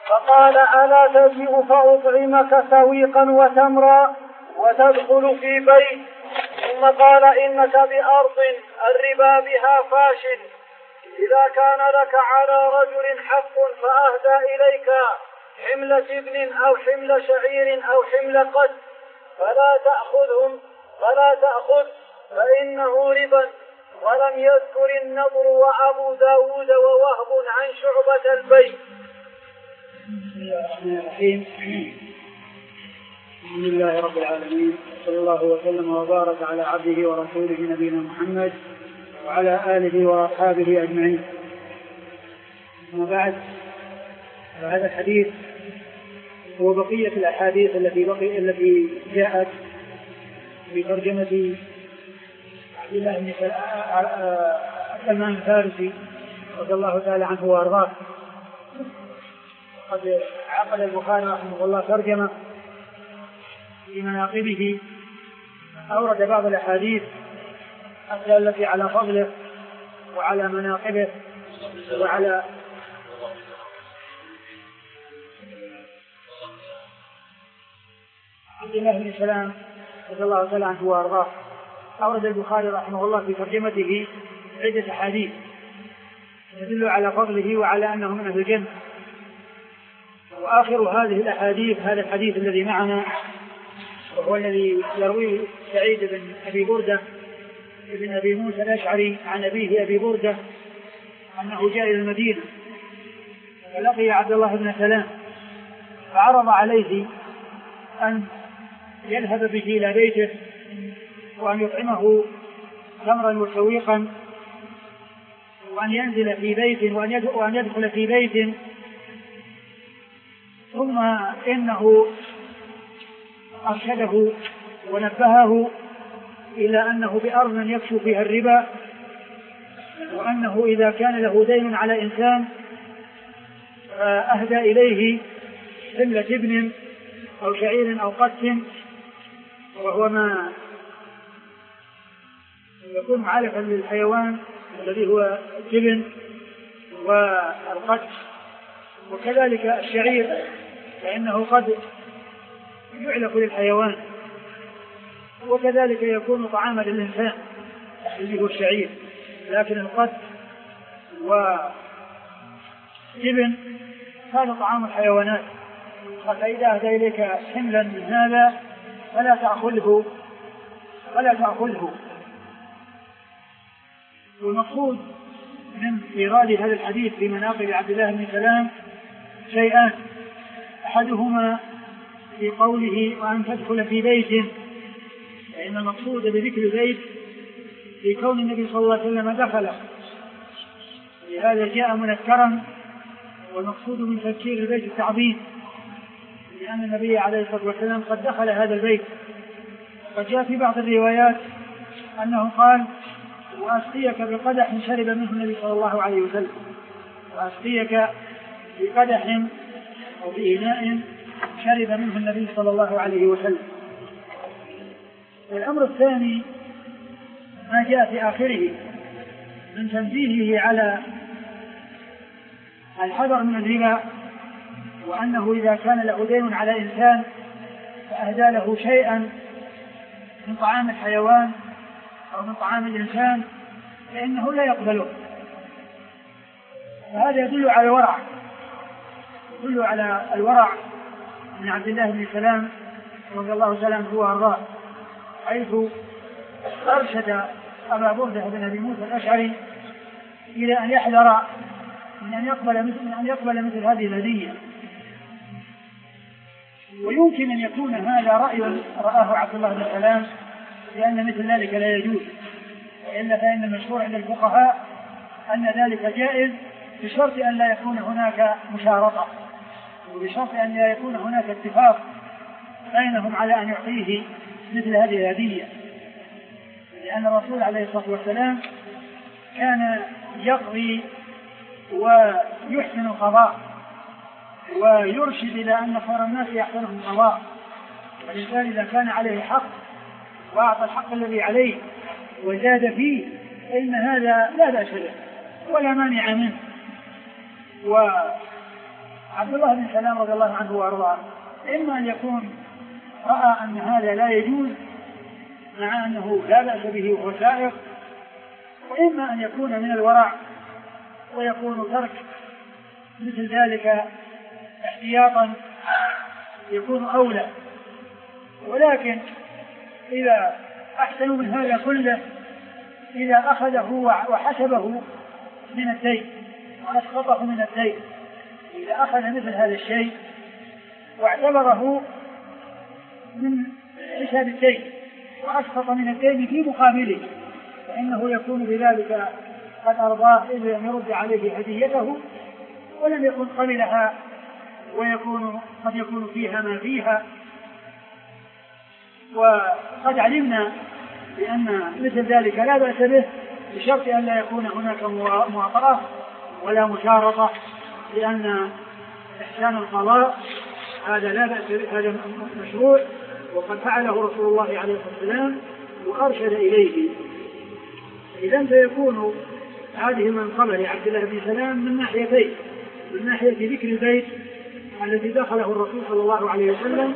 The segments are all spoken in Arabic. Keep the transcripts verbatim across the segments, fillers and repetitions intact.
فقال ألا تجيء فأطعمك سويقا وتمرا وتدخل في بيت؟ ثم قال إنك بأرض الربا بها فاشل، إذا كان لك على رجل حق فأهدى إليك حمل تبن أو حمل شعير أو حمل قد فلا تأخذهم فلا تأخذ فإنه ربا. ولم يذكر النضر وأبو داود ووهب عن شعبة البيت. بسم الله الرحمن الرحيم. الحمد لله رب العالمين، صلى الله وسلم وبارك على عبده ورسوله نبينا محمد وعلى آله وأصحابه أجمعين. أما بعد، هذا الحديث هو بقية الأحاديث التي بقي التي جاءت في ترجمة عبد الله بن سلمان الفارسي رضي الله تعالى عنه وأرضاه. قد عقد البخاري رحمه الله ترجمة في مناقبه، أورد بعض الأحاديث التي على فضله وعلى مناقبه وعلى عبد الله بن سلام رضي الله تعالى عنه وأرضاه. أورد البخاري رحمه الله في ترجمته عدة أحاديث تدل على فضله وعلى أنه من أهل الجنة. وآخر هذه الأحاديث هذا الحديث الذي معنا، وهو الذي يرويه سعيد بن أبي بردة بن أبي موسى الأشعري عن أبيه أبي بردة أنه جاء إلى المدينة فلقي عبد الله بن سلام فعرض عليه أن يذهب به إلى بيته وأن يطعمه تمرا وسويقا وأن ينزل في بيت وأن يدخل في بيت. ثم إنه أرشده ونبهه إلى أنه بأرض يكشف فيها الربا، وأنه إذا كان له دين على إنسان أهدى إليه حمل تبن أو شعير أو قدس، وهو ما يكون علفا للحيوان الذي هو التبن والقدس، وكذلك الشعير فإنه قد يعلف للحيوان، وكذلك يكون طعاما للإنسان اللي هو الشعير. لكن القدس والتبن هذا طعام الحيوانات، فإذا أهدى إليك حملا من هذا فلا تأخذه فلا تأخذه. والمقصود من إيراد هذا الحديث في مناقب عبد الله بن سلام شيئان: أحدهما في قوله وأن تدخل في بيت، فإن المقصود بذكر البيت في كون النبي صلى الله عليه وسلم دخله، لهذا جاء منكرا، والمقصود من تذكير البيت التعظيم، لأن النبي عليه الصلاة والسلام قد دخل هذا البيت. قد جاء في بعض الروايات أنه قال وأسقيك بقدح شرب منه النبي صلى الله عليه وسلم، وأسقيك بقدح أو بإناء شرب منه النبي صلى الله عليه وسلم. الأمر الثاني ما جاء في آخره من تنبيهه على الحذر من الربا، وأنه إذا كان له دين على إنسان فأهدى له شيئا من طعام الحيوان أو من طعام الإنسان فإنه لا يقبله. فهذا يدل على الورع يدل على الورع من عبد الله بن سلام رضي الله تعالى عنه وأرضاه، حيث أرشد أبا بردة بن أبي موسى الأشعري إلى أن يحذر من أن يقبل مثل, من أن يقبل مثل هذه الهدية. ويمكن أن يكون هذا رأي رآه عبد الله بن سلام لأن مثل ذلك لا يجوز، وإلا فإن المشهور عند الفقهاء أن ذلك جائز بشرط أن لا يكون هناك مشارطة، وبشرط أن لا يكون هناك اتفاق بينهم على أن يعطيه مثل هذه الهدية، لأن الرسول عليه الصلاة والسلام كان يقضي ويحسن القضاء ويرشد إلى أن خير الناس يحسنهم القضاء، والإنسان إذا كان عليه حق وأعطى الحق الذي عليه وزاد فيه فإن هذا لا بأس به ولا مانع منه. عبد الله بن سلام رضي الله عنه وارضاه إما أن يكون رأى أن هذا لا يجوز مع أنه لا بأس به وهو سائق، وإما أن يكون من الورع ويكون ترك مثل ذلك احتياطا يكون أولى. ولكن إذا أحسنوا من هذا كله إذا أخذه وحسبه من الدين وأسقطه من الدين، إذا أخذ مثل هذا الشيء واعتبره من حساب الدين وأسقط من الدين في مقابله فإنه يكون بذلك قد أرضاه إذ لم يرد عليه هديته ولم يكن قبلها، ويكون قد يكون فيها ما فيها. وقد علمنا بأن مثل ذلك لا بأس به بشرط أن لا يكون هناك مواطرة ولا مشارطة، لأن إحسان القضاء هذا لا بأس به، هذا مشروع وقد فعله رسول الله عليه الصلاة والسلام وأرشد إليه. إذن فيكون هذه المنقبة لعبد الله بن سلام من ناحيتين: من ناحية ذكر البيت الذي دخله الرسول صلى الله عليه وسلم،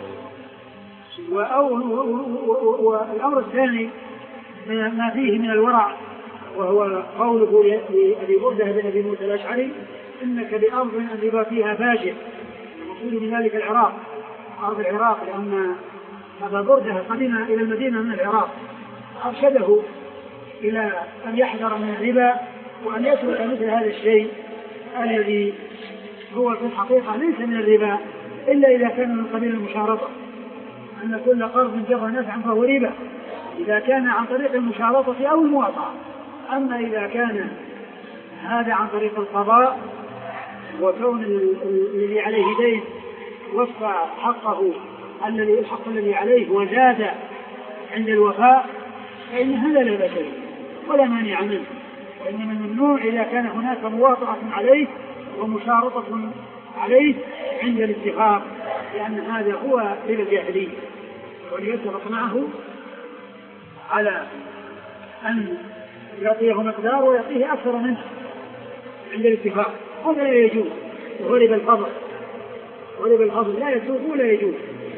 والأمر الثاني ما فيه من الورع وهو قوله لأبي بردة بن أبي موسى الأشعري: إنك بأرض الربا فيها فاجر. المقصود من ذلك العراق، أرض العراق، لأن أبا بردة قدم إلى المدينة من العراق، أرشده إلى أن يحذر من الربا وأن يترك مثل هذا الشيء الذي هو في الحقيقة ليس من الربا إلا إذا كان من قبيل المشارطة، أن كل قرض جر نفعا فهو ربا إذا كان عن طريق المشارطة أو المواطعة. أما إذا كان هذا عن طريق القضاء وكون الذي عليه دين وفى حقه الذي الحق الذي عليه وزاد عند الوفاء فإن هذا لا بأس به ولا مانع منه، وإنما الممنوع إذا كان هناك مواطعة عليه ومشارطة عليه عند الاتفاق، لأن هذا هو ربا الجاهلية، وليتفق معه على أن يعطيه مقدار ويعطيه أكثر منه عند الاتفاق، هذا لا يجوز، وهو ربا الفضل، وربا الفضل لا يجوز ولا يجوز.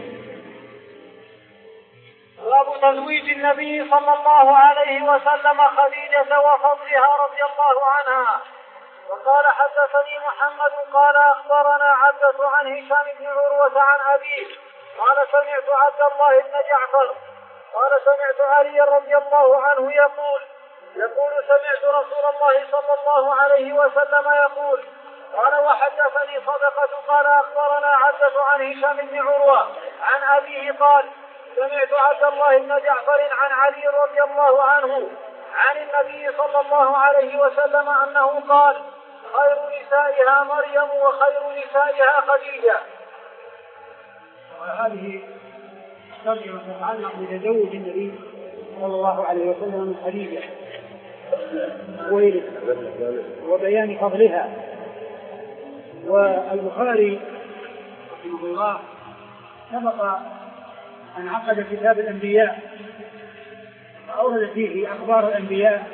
باب تزويج النبي صلى الله عليه وسلم خديجة وفضلها رضي الله عنها. وقال حدثني محمد قال أخبرنا عبدة عن هشام بن عروة عن أبيه قال سمعت عبد الله بن جعفر قال سمعت علي رضي الله عنه يقول يقول سمعت رسول الله صلى الله عليه وسلم يقول قال وحدثني صدقة قال أخبرنا عبدة عن هشام بن عروة عن أبيه قال سمعت عبد الله بن جعفر عن علي رضي الله عنه عن النبي صلى الله عليه وسلم أنه قال خير نسائها مريم وخير نسائها خديجة. وهذه ترجمة تتعلق بتزوج النبي صلى الله عليه وسلم من خديجة وبيان فضلها. والبخاري رحمه الله سبق أن عقد كتاب الأنبياء وأورد فيه أخبار الأنبياء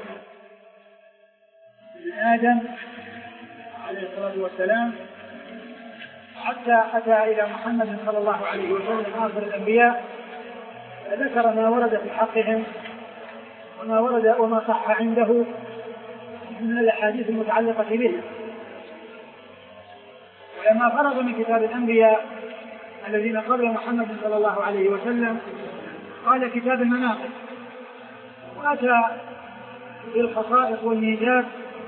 من آدم عليه الصلاة والسلام حتى أتى إلى محمد صلى الله عليه وسلم آخر الأنبياء، فذكر ما ورد في حقهم وما ورد وما صح عنده من الأحاديث المتعلقة به. ولما فرغ من كتاب الأنبياء الذين قبل محمد صلى الله عليه وسلم قال كتاب المناقب، وأتى بالخصائص والميزات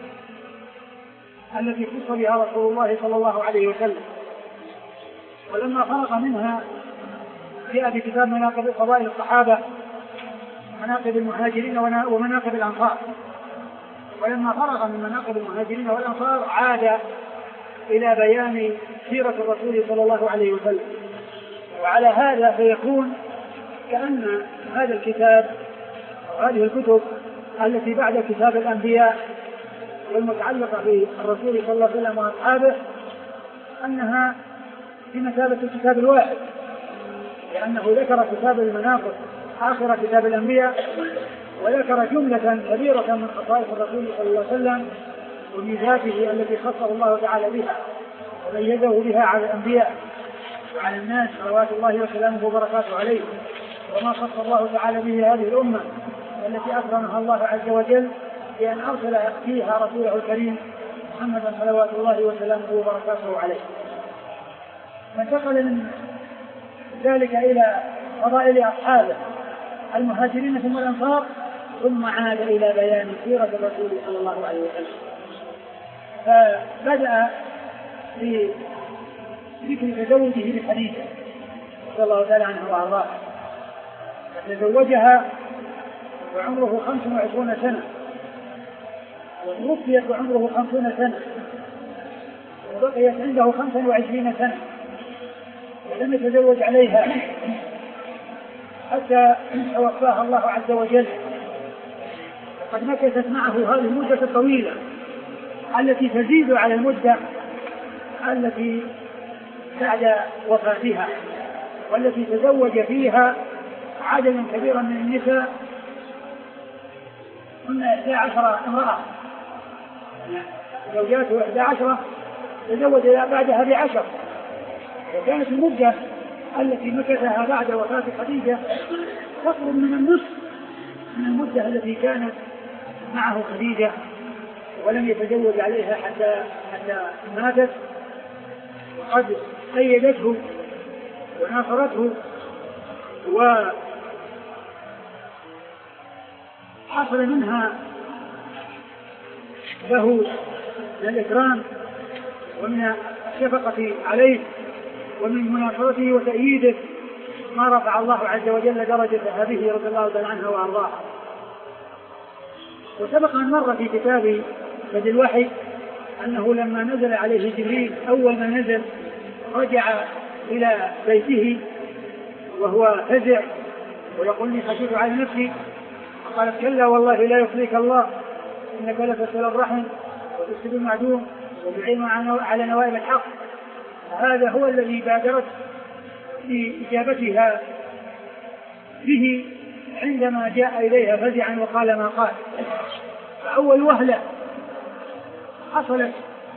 التي خص بها رسول الله صلى الله عليه وسلم. ولما فرغ منها جاء بكتاب مناقب فضائل الصحابة مناقب المهاجرين ومناقب الأنصار. ولما فرغ من مناقب المهاجرين والأنصار عاد إلى بيان سيرة الرسول صلى الله عليه وسلم. وعلى هذا فيكون كأن هذا الكتاب أو هذه الكتب التي بعد كتاب الأنبياء والمتعلقة بالرسول صلى الله عليه وسلم وأصحابه أنها في مثابة الكتاب الواحد، لأنه ذكر كتاب المناقب آخر كتاب الأنبياء وذكر جملة كبيرة من خصائص الرسول صلى الله عليه وسلم وميزاته التي خصه الله تعالى بها. وميزه بها على الأنبياء وعلى الناس صلوات الله وسلامه وبركاته عليه، وما خص الله تعالى به هذه الأمة التي أكرمها الله عز وجل بأن أرسل فيها رسوله الكريم محمدا صلوات الله وسلامه وبركاته عليه. فانتقل من ذلك إلى فضائل أصحابه المهاجرين ثم الأنصار، ثم عاد إلى بيان سيرة الرسول صلى الله عليه وسلم. فبدأ بذكر تزوجه بخديجة رضي الله تعالى عنها وأرضاها، فتزوجها وعمره خمس وعشرون سنة، وتوفيت وعمره خمسون سنة، وبقيت عنده خمسا وعشرين سنة، ولم يتزوج عليها حتى توفاها الله عز وجل. وقد مكثت معه هذه المدة الطويلة التي تزيد على المدة التي بعد وفاتها، والتي تزوج فيها عددا كبيرا من النساء، كنا إحدى عشرة امرأة، زوجاته إحدى عشرة، تزوج بعدها بعشر. وكانت المدة التي مكثها بعد وفاة خديجة تقرب من النصف من المدة التي كانت معه خديجة، ولم يتزوج عليها حتى حتى ماتت. وقد أيدته وناصرته، وحصل منها له من الإكرام ومن الشفقة عليه ومن مناصرته وتأييده ما رفع الله عز وجل درجة هذه رضي الله تعالى عنها وأرضاها. وسبق أن مر في كتاب بدء الوحي أنه لما نزل عليه جبريل أول ما نزل رجع إلى بيته وهو فزع ويقول لي خشيت على نفسي، قالت كلا والله لا يخزيك الله إنك لتصل الرحم وتفسد المعدوم وتعين على نوائب الحق. هذا هو الذي بادرت بإجابتها به عندما جاء إليها فزعا وقال ما قال. فأول وهلة حصلت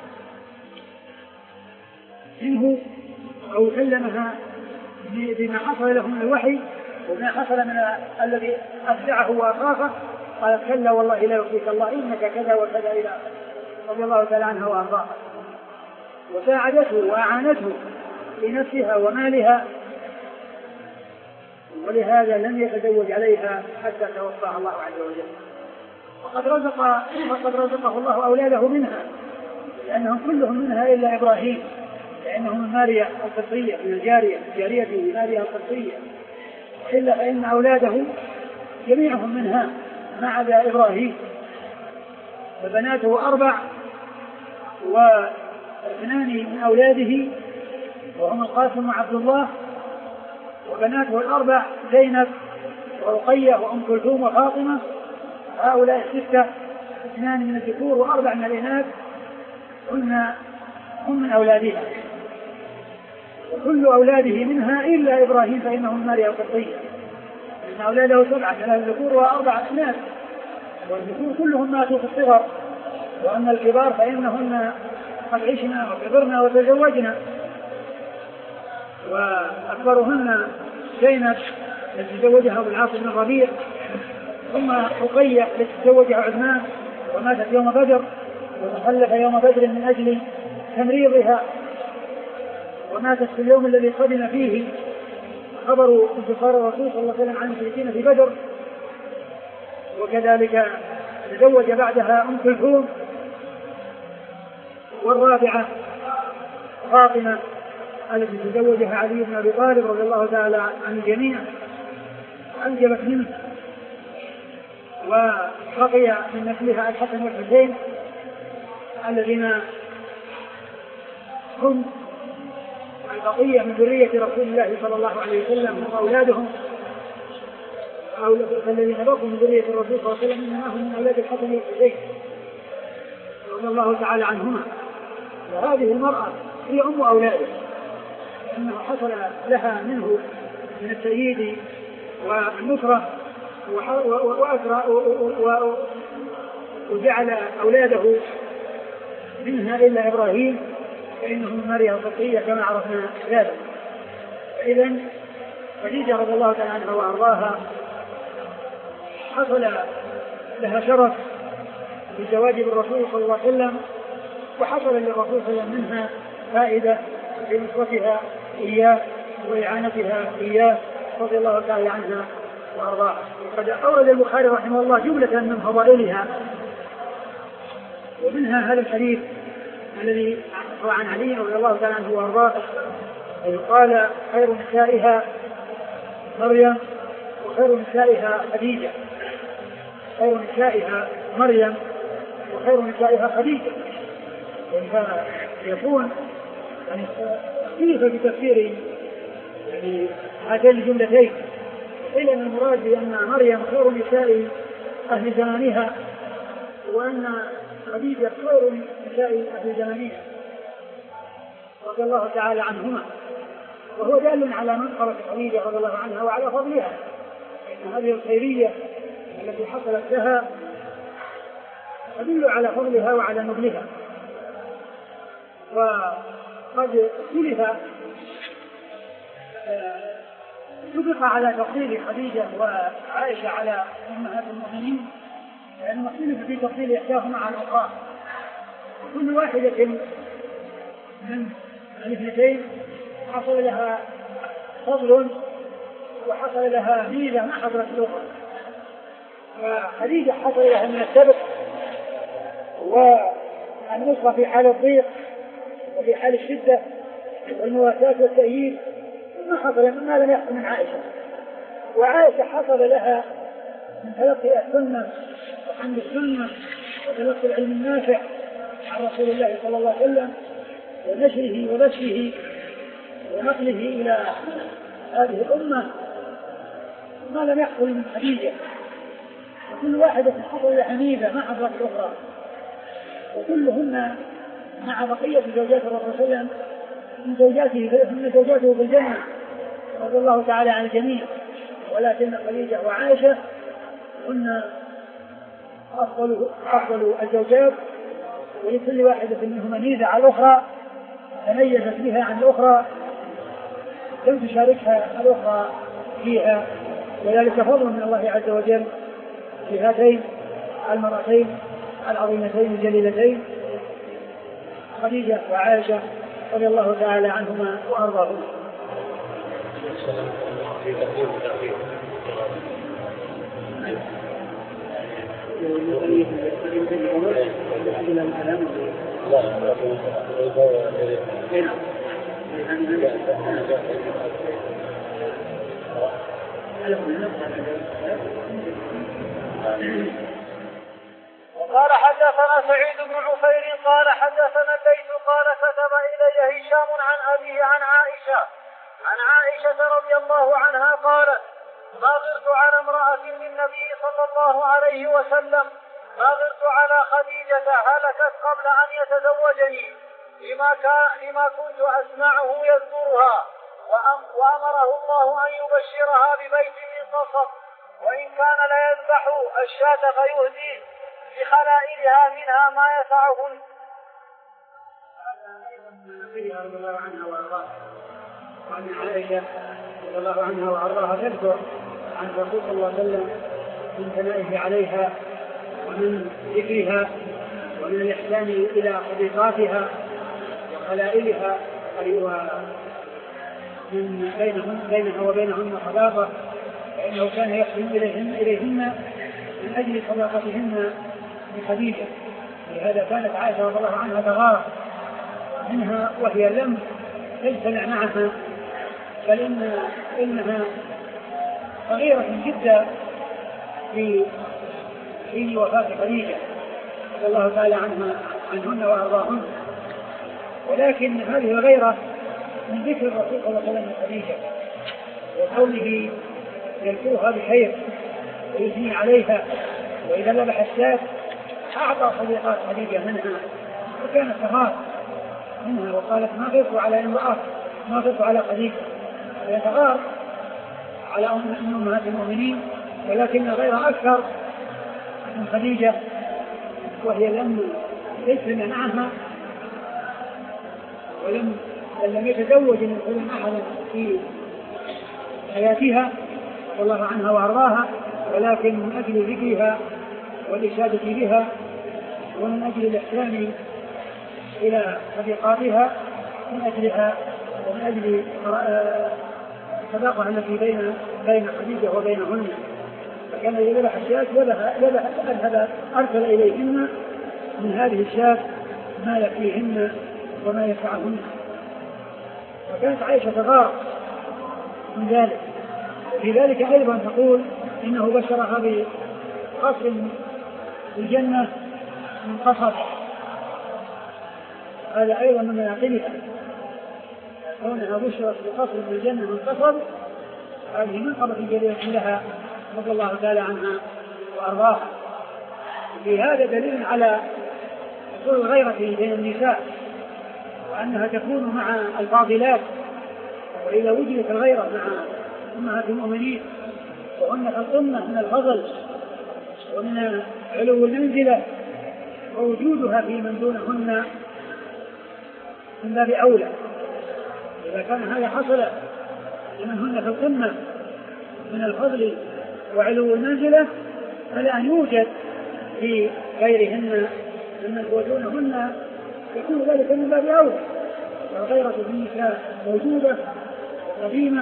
منه أو كلمها بما حصل له من الوحي وما حصل من الذي أفزعه وأخافه، قالت كلا والله لا يخزيك الله إنك كذا وكذا إلى رضي الله تعالى عنها وأرضاها. وساعدته وأعانته لنفسها ومالها، ولهذا لم يتزوج عليها حتى توفاها الله عز وجل. وقد رزق وقد رزقه الله أولاده منها، لأنهم كلهم منها إلا إبراهيم، لأنه من ماريا القبطية، من الجارية جاريته ماريا القبطية، إلا فإن أولاده جميعهم منها ما عدا إبراهيم. فبناته أربع، واثنان من أولاده وهم القاسم وعبد الله، وبناته الأربع زينب ورقية وأم كلثوم وفاطمة. هؤلاء الستة اثنان من الذكور وأربع من الإناث هن هم من أولادها، وكل أولاده منها إلا إبراهيم فإنه من ماريا القبطية، إن أولاده سبعة، ثلاث ذكور وأربع إناث، والذكور كلهم ماتوا في الصغر، وأما الكبار فإنهن قد عشنا وكبرنا وتزوجنا. وأكبرهن زينب التي تزوجها أبو العاص بن الربيع، ثم رقية التي تزوجها عثمان وماتت يوم بدر وتخلف يوم بدر من أجل تمريضها، وماتت في اليوم الذي قدم فيه خبر انتصار الرسول صلى الله عليه وسلم عن المشركين في بدر. وكذلك تزوج بعدها أم كلثوم، والرابعة فاطمة التي تزوجها علي بن أبي طالب رضي الله تعالى عن الجميع، أنجبت منه، وبقي من نسلها الحسن والحسين الذين هم البقية من ذرية رسول الله صلى الله عليه وسلم، هم أولادهم أو الذين بقوا من ذرية الرسول صلى الله عليه وسلم إنما هم من أولاد الحسن والحسين رضي الله تعالى عنهما. وهذه المرأة هي أم أولاده، لأنه حصل لها منه من التأييد والنصرة، وجعل أولاده منها إلا إبراهيم فإنه من مريم القبطية كما عرفنا ذلك. إذا خديجة رضي الله تعالى عنها وأرضاها حصل لها شرف بالزواج بالرسول صلى الله عليه وسلم، وحصل للرسول صلى الله عليه وسلم منها فائدة في نصرتها إياه وإعانتها إياه رضي الله تعالى عنها وأرضاها. وقد أورد البخاري رحمه الله جملة من فضائلها، ومنها هذا الحديث الذي روى عن علي رضي الله تعالى عنه وأرضاه قال خير نسائها مريم وخير نسائها خديجة، خير نسائها مريم وخير نسائها خديجة. يكون يعني كيف بتفسير يعني هاتين الجملتين؟ إلا أن المراد بأن مريم خير نساء أهل زمانها وأن خديجة خير نساء أهل زمانها رضي الله تعالى عنهما، وهو دال على منقبة خديجة رضي الله عنها وعلى فضلها، إن هذه الخيرية التي حصلت لها تدل على فضلها وعلى نبلها. وقد اختلف سبق على تفضيل خديجة وعائشة على أمهات المؤمنين، لأنه اختلف في تفضيل إحداهما على الأخرى، كل واحدة من الاثنتين حصل لها فضل وحصل لها ميزة ما حصلت الأخرى. فخديجة حصل لها من السبق والنصرة في حال الضيق وفي حال الشدة والمواساة والتأييد ما حصل ما لم يحصل من عائشة. وعائشة حصل لها من تلقي السنة وحمل السنة وتلقي العلم النافع عن رسول الله صلى الله عليه وسلم ونشره وبثه ونقله إلى هذه الأمة ما لم يحصل من خديجة. وكل واحدة حصل لها ميزة ما حصلت الأخرى، وكلهن مع بقية زوجات الرسول صلى الله عليه وسلم من زوجاته من زوجاته في الجنة رضي الله تعالى عن الجميع، ولكن خديجة وعائشة هن أفضل أفضل الزوجات، ولكل واحدة منهما ميزة على الأخرى تميزت بها عن الأخرى لم تشاركها الأخرى فيها، وذلك فضل من الله عز وجل في هاتين المرأتين العظيمتين الجليلتين خديجة وعائشة رضي الله تعالى عنهما وأرضاهما. وقال حدثنا سعيد بن عفير قال حدثنا الليث قال كتب إلي هشام عن أبيه عن عائشة عن عائشة رضي الله عنها قالت ما غرت على امرأة للنبي صلى الله عليه وسلم ما غرت على خديجة هلكت قبل أن يتزوجني لما, كان لما كنت أسمعه يذكرها وأمره الله أن يبشرها ببيت من قصب وإن كان ليذبح الشاة فيهدي بخلائلها منها ما يسعهن. رضي الله عنها وأرضاها وعن عائشة رضي الله عنها وأرضاها تذكر عن الرسول صلى الله عليه وسلم من ثنائه عليها ومن ذكرها ومن الإحسان إلى صديقاتها وخلائلها من بينهم بينها وبينهن صداقة، فإنه كان يحسن إليهن إليهن من أجل صداقتهن بخديجة. لهذا كانت عائشة رضي الله عنها تغار منها وهي لم تجتمع معها، بل إن إنها صغيرة جدا في حين وفاة خديجة رضي الله تعالى عنها عنهن وأرضاهن، ولكن هذه الغيرة من ذكر الرسول صلى الله عليه وسلم خديجة وقوله يذكرها بخير ويثني عليها، وإذا ذبح الشاة أعطى صديقات خديجة منها وكانت تغار منها وقالت ما غرت على امرأة ما غرت على خديجة، ويتغار على أمهات المؤمنين، ولكن غير أكثر من خديجة وهي لم تجتمع معها ولم لم يتزوج من حلم أحدا في حياتها رضي الله عنها وأرضاها، ولكن من أجل ذكرها والإشادة بها ومن أجل الإحسان إلى صديقاتها من أجلها ومن أجل الصداقة التي بين بين خديجة وبينهن، فكان إذا ذبح الشاة ذبح أذهب أرسل إليهن من هذه الشاة ما يكفيهن وما ينفعهن. وكانت عائشة تغار من ذلك. في ذلك أيضا تقول إنه بشرها بقصر في الجنة من قصر، هذا أيضا من مناقبها كونها بشرت بقصر في الجنة من قصر، هذه منقبة جليلة لها رضي الله تعالى عنها وأرضاها. في هذا دليل على حصول الغيرة بين النساء وأنها تكون مع الفاضلات، وإذا وجدت الغيرة مع أمهات المؤمنين وهن القمة من الفضل ومن علو المنزلة ووجودها في من دونهن من باب أولى. إذا كان هذا حصل لمن هن في القمة من الفضل وعلو المنزلة فلأن يوجد في غيرهن ممن هو دونهن يكون ذلك من باب أولى. والغيرة في النساء موجودة قديمة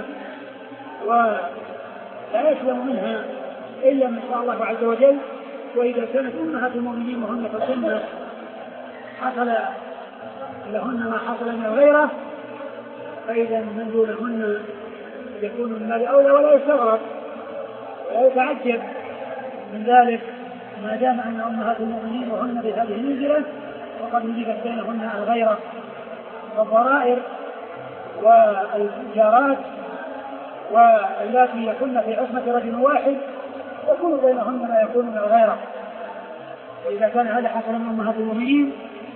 ولا يسلم منها إلا من شاء الله عز وجل. وإذا كانت أمهات المؤمنين وهن في القمة حصل لهن ما حصل من الغيرة، فإذا من دونهن يكون من باب أولى، ولا يستغرب ولا يتعجب من ذلك ما دام أن أمهات المؤمنين وهن بهذه المنزلة وقد وجدت بينهن الغيرة والضرائر والجارات واللاتي يكون في عصمة رجل واحد يكون بينهن ما يكون من الغيرة. إذا كان هذا حصل من أمهات المؤمنين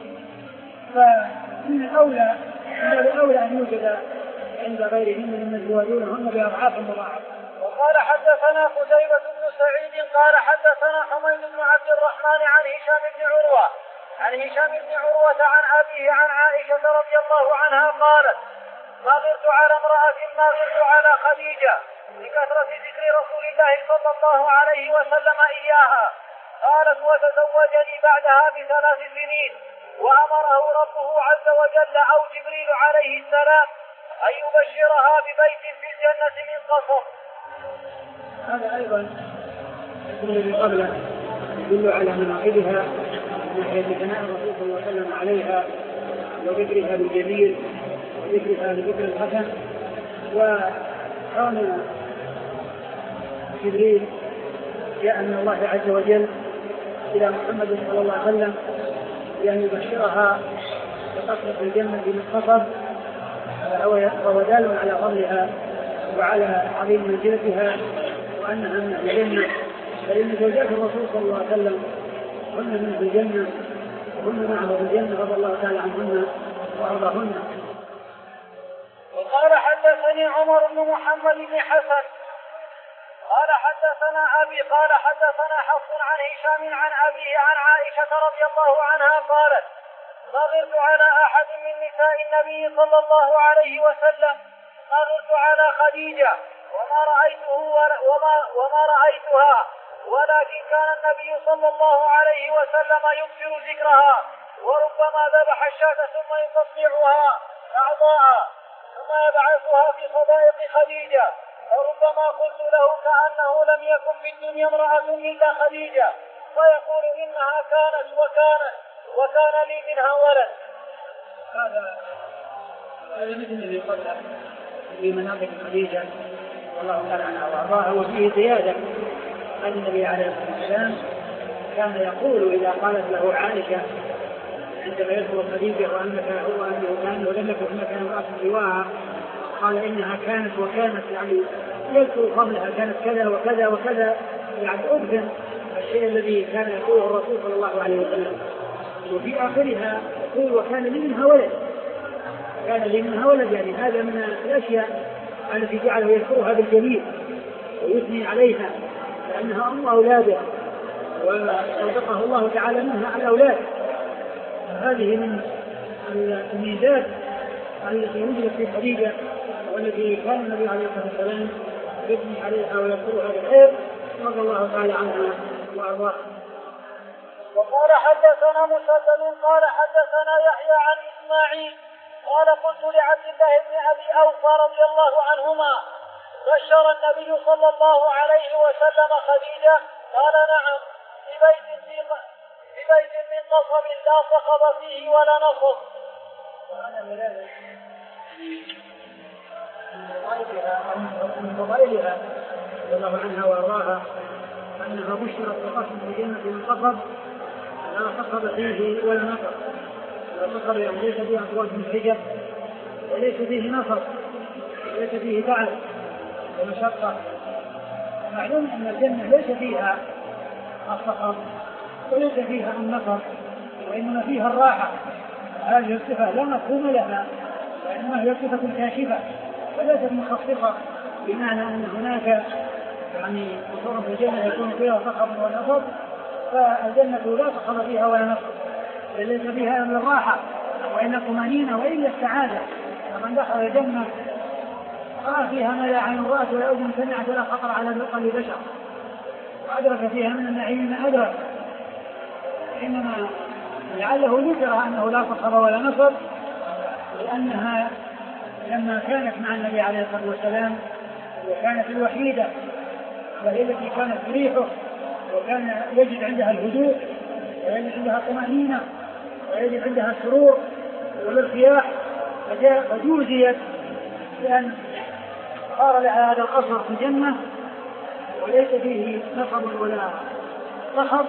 فمن الأولى من الأولى أن يوجد عند غيرهن ممن يوالونهن بأضعاف مضاعفة. وقال حدثنا قتيبة بن سعيد قال حدثنا حميد بن عبد الرحمن عن هشام بن عروة عن هشام بن عروة عن أبيه عن عائشة رضي الله عنها قالت: ما غرت على امرأة ما غرت على خديجة لكثرة ذكر رسول الله صلى الله عليه وسلم إياها. قالت: وتزوجني بعدها بثلاث سنين، وأمره ربه عز وجل أو جبريل عليه السلام أن يبشرها ببيت في الجنة من قصر. هذا أيضا الذي قبله يدل على مناقبها من ناحية ثناء الرسول صلى الله عليه وسلم عليها وذكرها بالجميل وذكرها بذكر الحسن. وكان جبريل جاء من الله عز وجل إلى محمد صلى الله عليه وسلم بأن يبشرها بقصر في الجنة من قصر، وهو دال على فضلها وعلى عظيم منزلتها وأنها من أهل الجنة. فإن زوجات الرسول صلى الله عليه وسلم هن من أهل الجنة وهن معه في الجنة رضي الله تعالى عنهن وأرضاهن. وقال حدثني عمر بن محمد بن حسن قال حدثنا أبي قال حدثنا حفص عن هشام عن أبيه عن عائشة رضي الله عنها قالت: ما غرت على أحد من نساء النبي صلى الله عليه وسلم ما غرت على خديجة وما رأيته وما, وما رأيتها، ولكن كان النبي صلى الله عليه وسلم يكثر ذكرها، وربما ذبح الشاة ثم يقطعها أعضاء ثم يبعثها في صدائق خديجة، وربما قلت له كأنه لم يكن في الدنيا امرأة إلا خديجة، ويقول إنها كانت وكانت وكان لي منها ولد. هذا مثل الذي قبله في مناقب خديجة والله تعالى عنها وأرضاها. وفيه زيادة أن النبي عليه الصلاة والسلام كان يقول إذا قالت له عائشة عندما يذكر خديجة وأنك هو أنه كان ولم يكن هناك امرأة سواها، قال إنها كانت وكانت، يعني يذكر قبلها كانت كذا وكذا وكذا، يعني أبدن الشيء الذي كان يقوله الرسول صلى الله عليه وسلم. وفي آخرها يقول: وكان لي منها ولد. كان لي منها ولد، يعني هذا من الأشياء التي جعله يذكرها بالجميل ويثني عليها لأنها أم أولاده ورزقه الله تعالى منها على الأولاد. هذه من الميزات التي وجدت في خديجة والتي كان النبي عليه الصلاة والسلام يبني عليها ويذكرها بالخير رضي الله تعالى عنها وأرضاها. وقال حدثنا مسدد قال حدثنا يحيى عن إسماعيل قال قلت لعبد الله بن أبي أوفى رضي الله عنهما بشر النبي صلى الله عليه وسلم خديجة؟ قال نعم، ببيت ببيت من قصب لا صخب فيه ولا نصب. وأنا بذلك من فضائلها رضي الله عنها وأرضاها أنها بشرت بقصر في جنة من قصب لا صخب فيه ولا نصب. لا صخب يعني ليس فيه أطوال من حجر وليس فيه نصب وليس فيه تعب ومشقة. معلوم أن الجنة ليس فيها الصخب وليس فيها النصب وإنما فيها الراحة. هذه الصفة لا مفهوم لها وإنما هي صفة كاشفة وليست مخصصة بمعنى أن هناك يعني قصور في الجنة يكون فيها صخب ونصب فالجنة لا صخب فيها ولا نصب ليس فيها إلا الراحة وإلا الطمأنينة وإلا السعادة. فمن دخل الجنة رأى فيها ما لا عين رأت ولا أذن سمعت ولا خطر على قلب بشر وأدرك فيها من النعيم ما أدرك. إنما لعله ذكر أنه لا صخب ولا نصب لأنها لما كانت مع النبي عليه الصلاة والسلام وكانت الوحيدة وهي التي كانت تريحه وكان يجد عندها الهدوء ويجد عندها الطمأنينة ويجد عندها السرور والارتياح فجوزيت بأن صار لها هذا القصر في الجنة وليس فيه نصب ولا صخب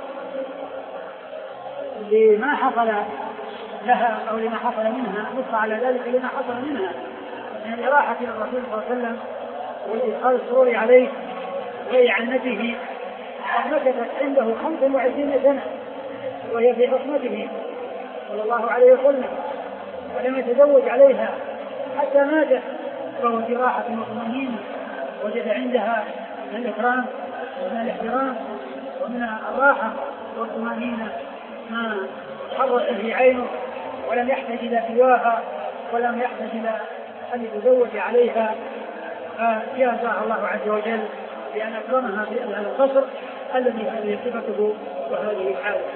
لما حصل لها أو لما حصل منها نص على ذلك لما حصل منها من الإراحة إلى الرسول صلى الله عليه وسلم والإدخال السرور عليه وإعنته. قد مكثت عنده خمسة وعشرين سنة وهي في حكمته صلى الله عليه وسلم ولم يتزوج عليها حتى ماتت وهو في راحة وطمأنينة وجد عندها من الإكرام ومن الاحترام ومن الراحة والطمأنينة ما حرت في عينه ولم يحتاج إلى سواها ولم يحتاج إلى أن يتزوج عليها. فجازاها الله عز وجل بأن أكرمها في هذا القصر الذي هذه صفته وهذه حاله.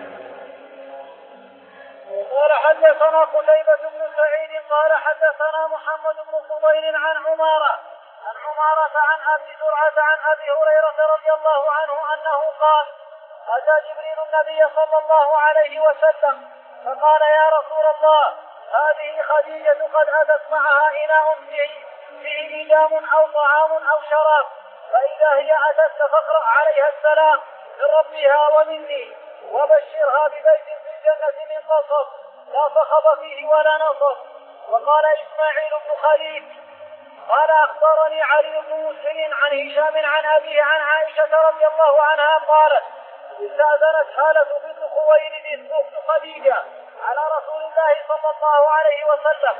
قال حدثنا قتيبة بن سعيد قال حدثنا محمد بن فضيل عن عمارة عن عمارة عن أبي زرعة عن أبي هريرة رضي الله عنه أنه قال أتى جبريل النبي صلى الله عليه وسلم فقال يا رسول الله هذه خديجة قد أتت معها إناء فيه فيه إدام أو طعام أو شراب فإذا هي أتت فاقرأ عليها السلام من ربها ومني وبشرها ببيت في الجنة من قصب لا صخب فيه ولا نصب. وقال إسماعيل بن خليل قال أخبرني علي بن مسلم عن هشام عن أبيه عن عائشة رضي الله عنها قالت استأذنت هالة بنت خويلد أخت خديجة على رسول الله صلى الله عليه وسلم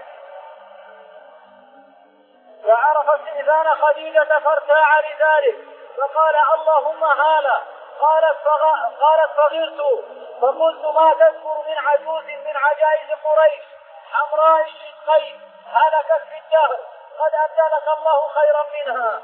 فعرف استئذان خديجة فارتاع لذلك فقال اللهم هالة قالت قالت فغرت فقلت ما تذكر من عجوز من عجائز قريش حمراء الشقين هلكت في الدهر قد أبدلك الله خيرا منها.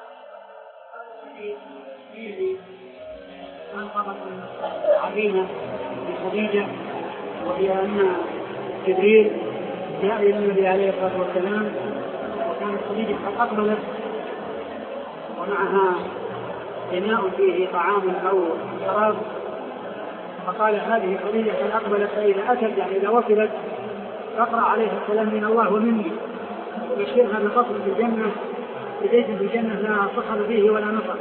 منقبة عظيمة لخديجة وهي أن جبريل جاء إلى النبي عليه الصلاة والسلام وكانت خديجة قد أقبلت ومعها إناء فيه طعام أو شراب فقال هذه خديجة قد أقبلت فإذا أتت يعني إذا وصلت فاقرأ عليها السلام من الله ومني وبشرها بقصر في الجنة ببيت في الجنة لا صخب فيه ولا نصب.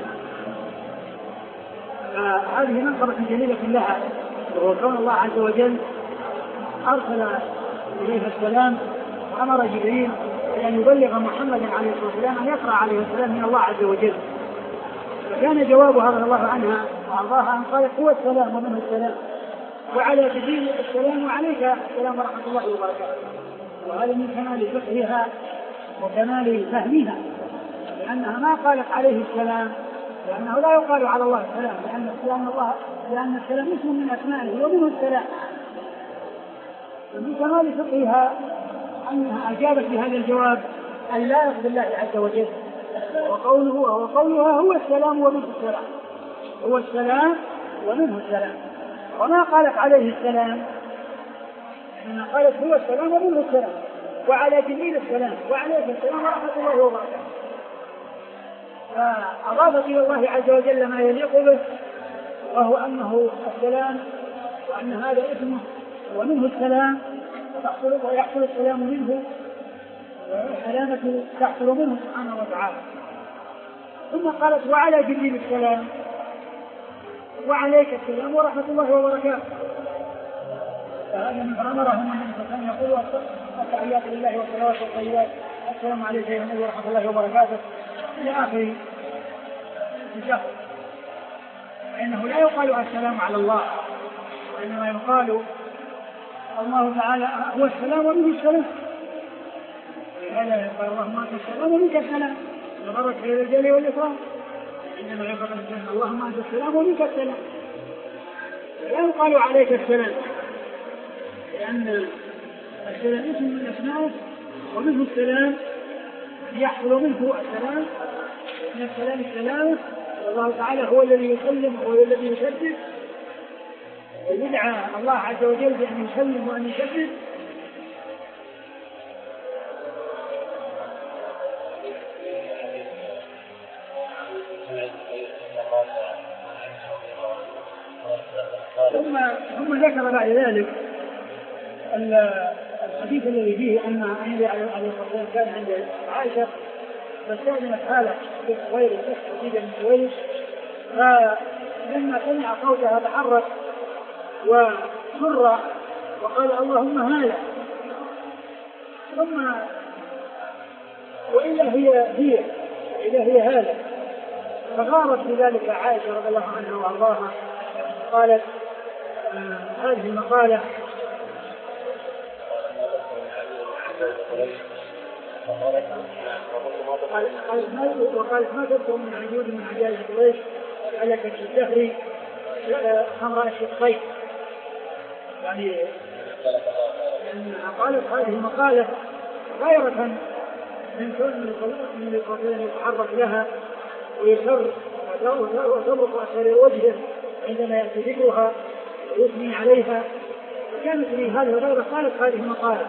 فهذه منقبة جليلة لها وهو كون الله عز وجل أرسل إليها السلام وأمر جبريل أن يبلغ محمد عليه الصلاة والسلام أن يقرأ عليه السلام من الله عز وجل. فكان جوابها رضي الله عنها وأرضاها أن قالت هو السلام ومنه السلام وعلى جبريل السلام وعليك السلام ورحمة الله وبركاته. وهذا من كمال فقهها وكمال فهمها لأنها ما قالت عليه السلام لأنه لا يقال على الله السلام لأن السلام الله لأن السلام اسم من أسمائه ومنه السلام. ومن كمال فقهها أنها أجابت بهذا الجواب أن لا يقبل الله عز وجل. وقوله وقولها هو السلام ومنه السلام، هو السلام ومنه السلام، وما قالت عليه السلام، إنما قالت هو السلام ومنه السلام، وعلى جبريل السلام وعليه السلام ورحمة الله وبركاته. فأضافت إلى الله عز وجل ما يليق به، وهو أنه السلام وأن هذا اسمه ومنه السلام، ويحصل السلام منه والسلامة تحصل منه سبحانه وتعالى. ثم قالت وعلى جبريل السلام وعليك السلام ورحمة الله وبركاته. فهذا من أمرهم أن يقولوا التحيات لله والصلوات والطيبات السلام عليك يا نبي ورحمة الله وبركاته إلى آخر الجهر. فإنه لا يقال السلام على الله، وإنما يقال الله تعالى هو السلام ومنه السلام. هذا يقال اللهم أنت السلام ومنك السلام، تبارك في الجلال والإكرام. إنما يقال اللهم أنت السلام ومنك السلام، لا يقال عليك السلام، لأن السلام اسم من أسمائه ومنه السلام يحصل منه السلام، من السلام السلامة. والله تعالى هو الذي يسلم وهو الذي يسدد، ويدعى الله عز وجل بأن يسلم وأن يسدد. ثم ثم ذكر بعد ذلك الحديث الذي فيه أن النبي عليه الصلاة والسلام كان عند عائشة فاستأذنت حالة غير خديجة بنت خويلد، فلما سمع صوتها تحرك وسر وقال اللهم هذا، ثم وإلا هي هي إذا هي هذا، فغارت بذلك عائشة رضي الله عنها وأرضاها، قالت آه هذه المقالة وقالت ما تذكر من عجوز من عجائز قريش هلكت في الدهر حمراء الشقين، يعني قالت هذه المقالة غيرة من كل من القتال يتحرك لها ويسر وتبرق أثر وجهه عندما يأتي ذكرها ويثني عليها، فكانت لي هذه الغيرة قالت هذه المقالة.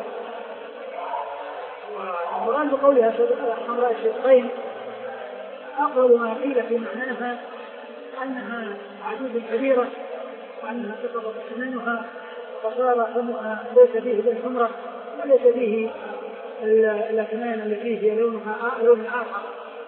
والمراد بقولها حمراء الشقين أقرب ما قيل في معناها أنها عجوز كبيرة وأنها سقطت أسنانها فصار فمها ليس فيه بالحمرة وليس فيه الأسنان التي هي لونها لون آخر،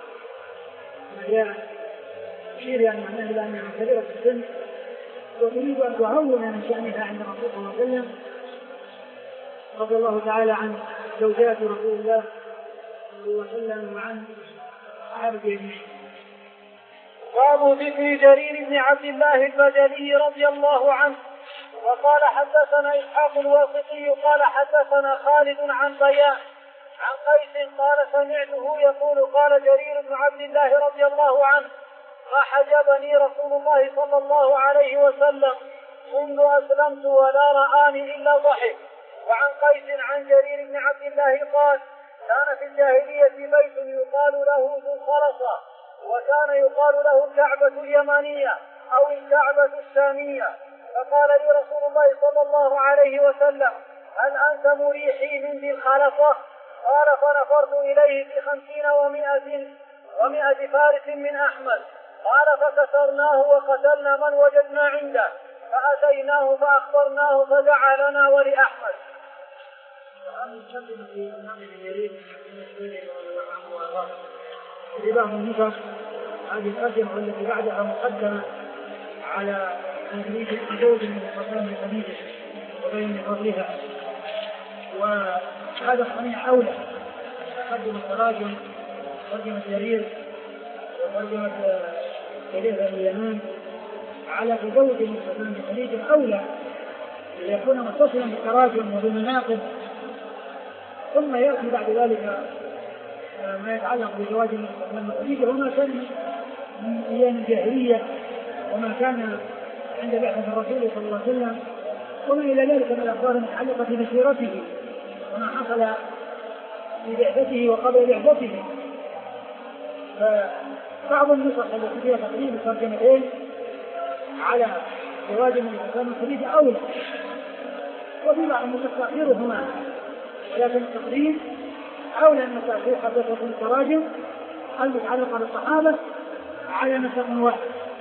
تشير يعني معناه إلى أنها كبيرة في السن وتريد أن تهون من شأنها عند رسول الله صلى الله عليه وسلم رضي الله تعالى عن زوجات رسول الله صلى الله عليه وسلم وعن صحابته أجمعين. باب ذكر جرير بن عبد الله البجلي رضي الله عنه. وقال حدثنا إسحاق الواسطي قال حدثنا خالد عن بيان عن قيس قال سمعته يقول قال جرير بن عبد الله رضي الله عنه ما حجبني رسول الله صلى الله عليه وسلم منذ أسلمت ولا رآني إلا ضحك. وعن قيس عن جرير بن عبد الله قال كان في الجاهلية بيت يقال له ذو الخلصة وكان يقال له الكعبة اليمانية أو الكعبة الشامية، فقال لي رسول الله صلى الله عليه وسلم هل أنت مريحي من ذي الخلصة؟ قال فنفرت إليه بخمسين ومائة ومائة فارس من أحمد. قال فكسرناه وقتلنا من وجدنا عنده فأتيناه فأخبرناه فدعا لنا ولأحمد. رباه النفر هذه الترجمة التي بعدها مقدمة على تدريج الحدود من القرآن الحديث وبين فضلها، وهذا الصنيع أولى تقدم التراجم ترجمة جرير وترجمة جرير بن اليمان على تزوج من القرآن الحديث أولى ليكون متصلا بالتراجم وبالمناقب، ثم يأتي بعد ذلك ما يتعلق بزواج من الخديجة وما كان من أيام الجاهلية وما كان عند بعثة الرسول صلى الله عليه وسلم وما إلى ذلك من الأخبار المتعلقة بسيرته وما حصل في بعثته وقبل بعثته. فبعض النسخ التي فيها تقديم الترجمتين على جواز من الإسلام الحديث أولى، وفي بعض النسخ تأخيرهما، ولكن التقديم أولى من تأخير حتى تكون التراجم المتعلقة بالصحابة على نسق واحد.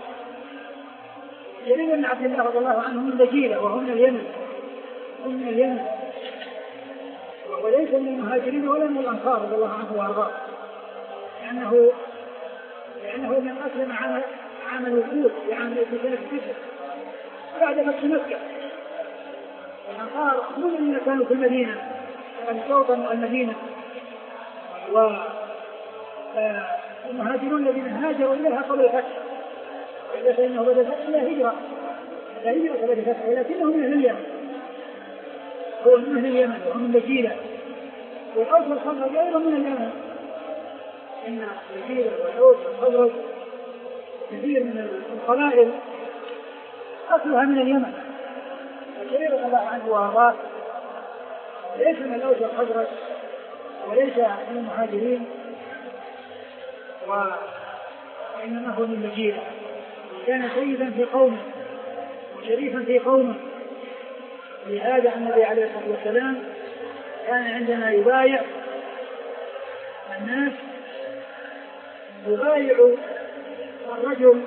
جرير بن عبد الله رضي الله عنه من دجيلة وهم من اليمن، هم من اليمن وليس من المهاجرين ولا من الأنصار رضي الله عنه وأرضاه، لأنه لأنه من أسلم عام عام الوفود لعام سنة تسع بعد فتح مكة. الأنصار هم الذين كانوا في المدينة استوطنوا المدينة، والمهاجرون الذين هاجروا إليها قبل الفتح، وإذا فإنه بدأ الفتح لا هجرة لا هجرة قبل الفتح، ولكنهم من اليمن، هو من أهل اليمن وهم من دجيلة، والأوس والخزرج أيضا من اليمن. إن دجيلة والأوس والخزرج كثير من القبائل أصلها من اليمن. وجرير رضي الله عنه وأرضاه ليس من الأوس والخزرج وليس من المهاجرين، وإنما هو من دجيلة، كان سيدا في قومه وشريفا في قومه. لهذا النبي عليه الصلاة والسلام كان عندما يبايع الناس يبايع الرجل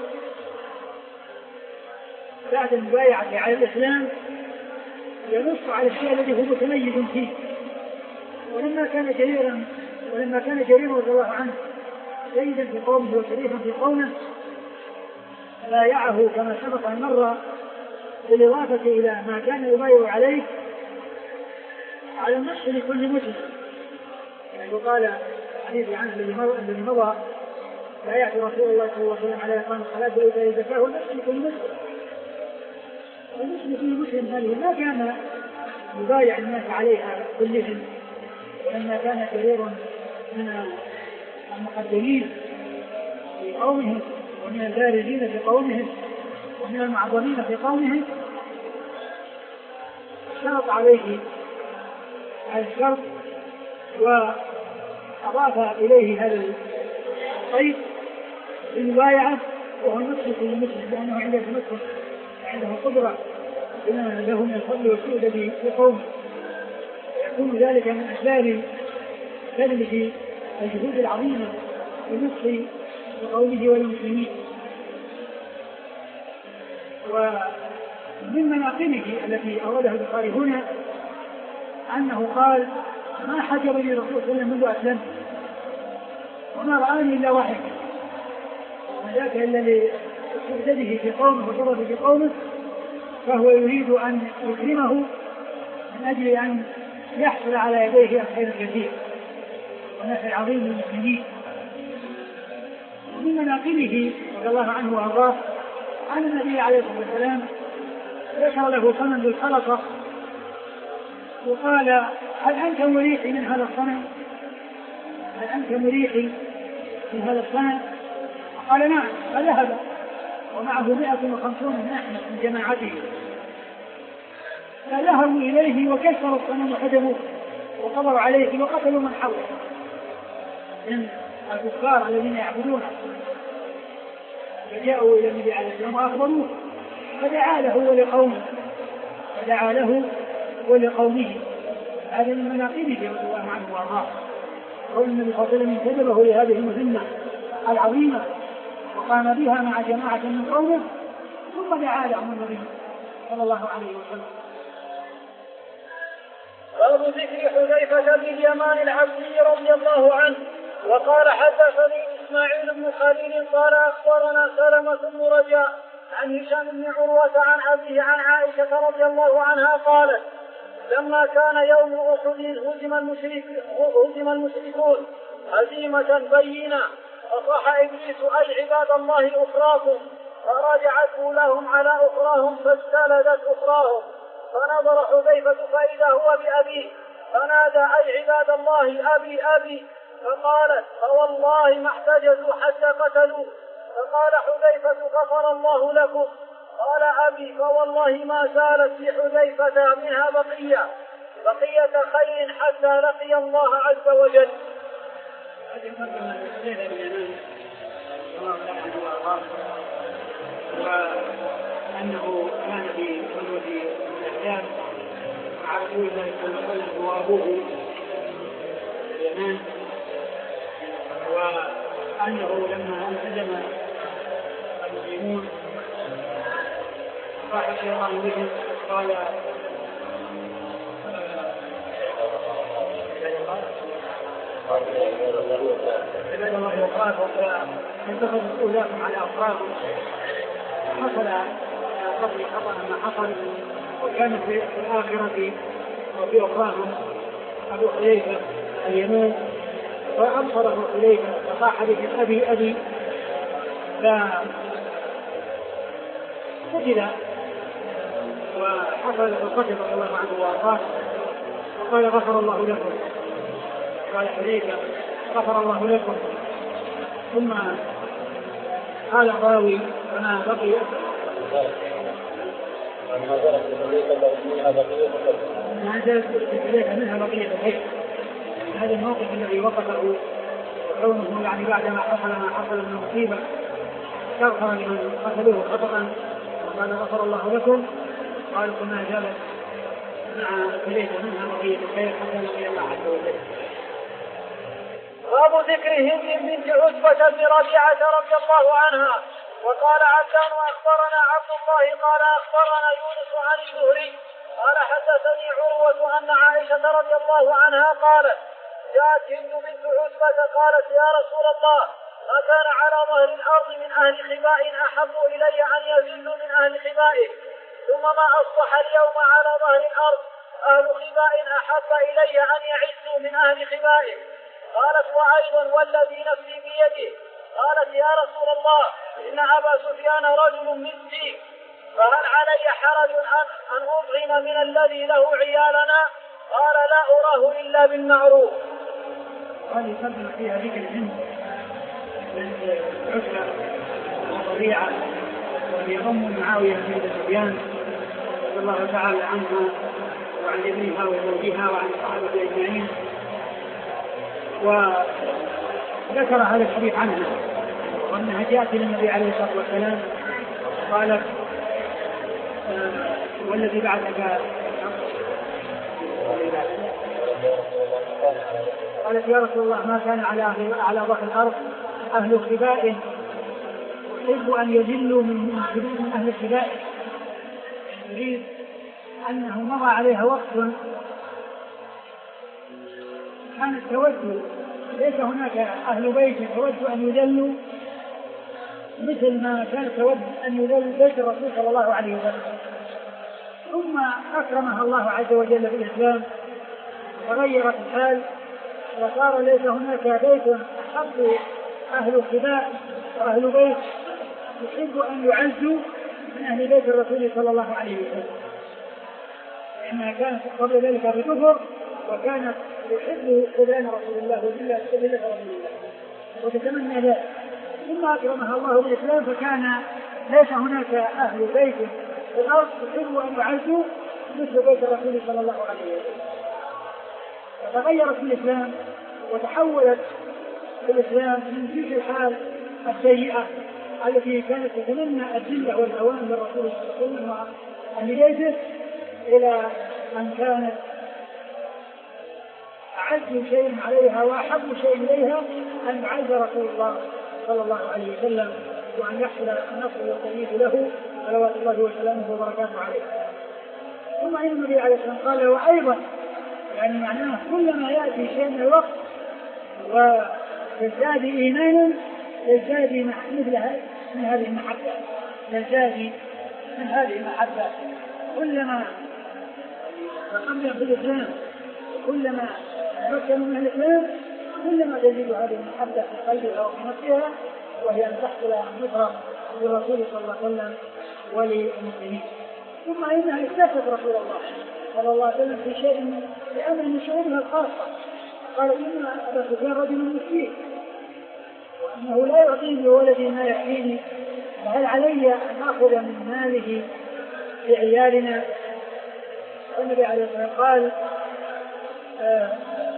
بعد المبايعة على الإسلام ينص على الشيء الذي هو متميز فيه. ولما كان جريرا ولما كان جرير رضي الله عنه سيدا في قومه وشريفا في قومه بايعه كما سبق أن مر بالإضافة إلى ما كان يبايع عليه على النص لكل مسلم. يعني قال حديث عنه الذي مضى بايعت رسول الله صلى الله عليه وسلم على إقام الصلاة وإيتاء الزكاة والنص لكل مسلم. والنص لكل مسلم هذه ما كان يبايع الناس عليها كلهم، لما كان جرير من المقدمين في قومهم ومن البارزين في قومهم ومن المعظمين في قومهم، شرط عليه هذا الشرط وأضاف إليه هذا القيد بالمبايعة، وهو النصف للمسلم، لأنه عنده تمكن عنده قدرة بما له من الفضل والسعادة في قومه، يكون ذلك من أسباب بذله الجهود العظيمة لنصف قومه والمسلمين. ومن مناقبه التي أوردها البخاري هنا أنه قال: ما حجبني الرسول صلى الله عليه وسلم منذ أسلمت وما رآني إلا واحد، وذاك إلا لسدده في قومه وشرفه في قومه، فهو يريد أن يكرمه من أجل أن يحصل على يديه الخير الكثير ونفع عظيم للمسلمين. ومن مناقبه رضي الله عنه وأرضاه أن النبي عليه الصلاة والسلام ذكر له صنم بالخلقة وقال: هل أنت مريحي من هذا الصنم؟ هل أنت مريحي من هذا الصنم؟ قال: نعم. فذهب ومعه مئة وخمسون من أحمد من جماعته، فذهبوا إليه وكسروا الصنم وهدموه وقضوا عليه وقتلوا من حوله من الكفار الذين يعبدونه. فجاءوا إلى النبي عليه الصلاة والسلام وأخبروه، فدعا له ولقومه فدعا له ولقومه. هذا من مناقبه رضي الله عنه وارضاه، قول النبي صلى الله عليه وسلم انتدبه لهذه المهمة العظيمة وقام بها مع جماعة من قومه، ثم دعا لهم النبي صلى الله عليه وسلم. باب ذكر حذيفة بن اليمان العبدي رضي الله عنه. وقال: حدثني إسماعيل بن خليل قال: أخبرنا سلمة بن رجاء عن هشام بن عروة عن أبيه عن عائشة رضي الله عنها قالت: لما كان يوم أحد هزم المشرك هزم المشركون هزيمة بينة، فصاح إبليس: أي عباد الله أخراكم، فرجعت لهم على أخراهم فاستلدت أخراهم، فنظر حذيفة فإذا هو بأبيه، فنادى: أي عباد الله أبي أبي، فقالت: فوالله ما احتجزوا حتى قتلوا. فقال حذيفة: غفر الله لكم. قال أبي: فوالله ما زالت في حذيفة منها بقية. بقية خير حتى لقي الله عز وجل. وأنه كان في غزوة الأحزاب مع رسول الله صلى الله عليه وسلم وأبوه اليمان، وأنه لما انهزم المسلمون راح الشيطان بهم قال عباد الله يقرأكم فانتفض أولاكم على أفراكم. حصل قبل خطأ ما حصل، وكان في الآخرة وفي أخراهم أبو حذيفة اليمان، فأبصره حذيفة فصاح به أبي أبي، فقتل وحصل القتل رضي الله عنه وأرضاه، وقال غفر الله لكم. قال حذيفة غفر الله لكم. ثم قال الراوي فما بقي ما زالت إليك منها بقية الحج. هذا الموقف الذي وقفه وكونه يعني بعدما حصل ما حصل من مصيبة استغفر لمن قتلوه خطأ وقال غفر الله لكم، قالوا ما زالت مع إليك منها بقية الخير حتى لقي الله عز وجل. باب ذكر هند بنت عتبة بن ربيعة رضي الله عنها. وقال عبدان أخبرنا عبد الله قال أخبرنا يونس عن الزهري قال حدثني عروة أن عائشة رضي الله عنها قالت جاءت هند بنت عتبة قالت يا رسول الله ما كان على ظهر الأرض من أهل خباء أحب إلي أن يزيدوا من أهل خبائه، ثم ما أصبح اليوم على ظهر الأرض أهل خباء أحب إلي أن يعزوا من أهل خبائه. قالت وأيضا والذي نفسي بيده. قالت يا رسول الله إن أبا سفيان رجل مثلي، فهل علي حرج أن أطعم من الذي له عيالنا؟ قال لا أراه إلا بالمعروف. قال يقدم فيها ذكر الهند بنت عتبة وربيعة وهي أم معاوية بنت سفيان رضي الله تعالى عنها وعن ابنها وزوجها وعن الصحابة أجمعين، وذكر هذا الحديث عنها وأنها جاءت إلى النبي عليه الصلاة والسلام قالت آه والذي بعدك قالت يا رسول الله ما كان على على ظهر الأرض أهل خباء يحب أن يذلوا من من أهل الخباء. يريد أنه مضى عليها وقت كان التوجه ليس هناك أهل بيت تود أن يذلوا مثل ما كان تود أن يذل بيت الرسول صلى الله عليه وسلم. ثم أكرمها الله عز وجل بالإسلام وغيرت الحال وصار ليس هناك بيت أحب أهل الخباء وأهل بيت يحب أن يعزوا من أهل بيت الرسول صلى الله عليه وسلم، إنها كانت قبل ذلك بكفر وكانت تحب خذلان رسول الله وإلا تحب رسول الله وتتمنى ذلك. ثم أكرمها الله بالإسلام فكان ليس هناك أهل بيت في الأرض يحب أن يعزوا مثل بيت الرسول صلى الله عليه وسلم. فتغيرت في الإسلام وتحولت في الإسلام من تلك الحال السيئة التي كانت تتمنى الذلة والهوان للرسول صلى الله عليه وسلم وأهل بيته إلى أن كانت أعز شيء عليها وأحب شيء إليها أن يعز رسول الله صلى الله عليه وسلم وأن يحصل النصر والتأييد له صلوات الله وسلامه وبركاته عليه. ثم إن النبي عليه الصلاة والسلام قال وأيضا يعني معناه كلما يأتي شيء من الوقت ويزداد إيمانا يزداد مثل من هذه المحبة يزداد من هذه المحبة كلما تقدم في الإسلام كلما تمكن من الإسلام كلما تزيد هذه المحبة في قلبها وفي نفسها، وهي أن تحصل نصرة للرسول صلى الله عليه وسلم وللمسلمين. ثم إنها استشهدت رسول الله صلى الله عليه وسلم في شيء لأمر من شؤونها الخاصة. قال إن أبا سفيان رجل مسكين وأنه لا يعطيني ولدي ما يكفيني، فهل علي أن أخذ من ماله لعيالنا؟ النبي عليه الصلاة والسلام قال آه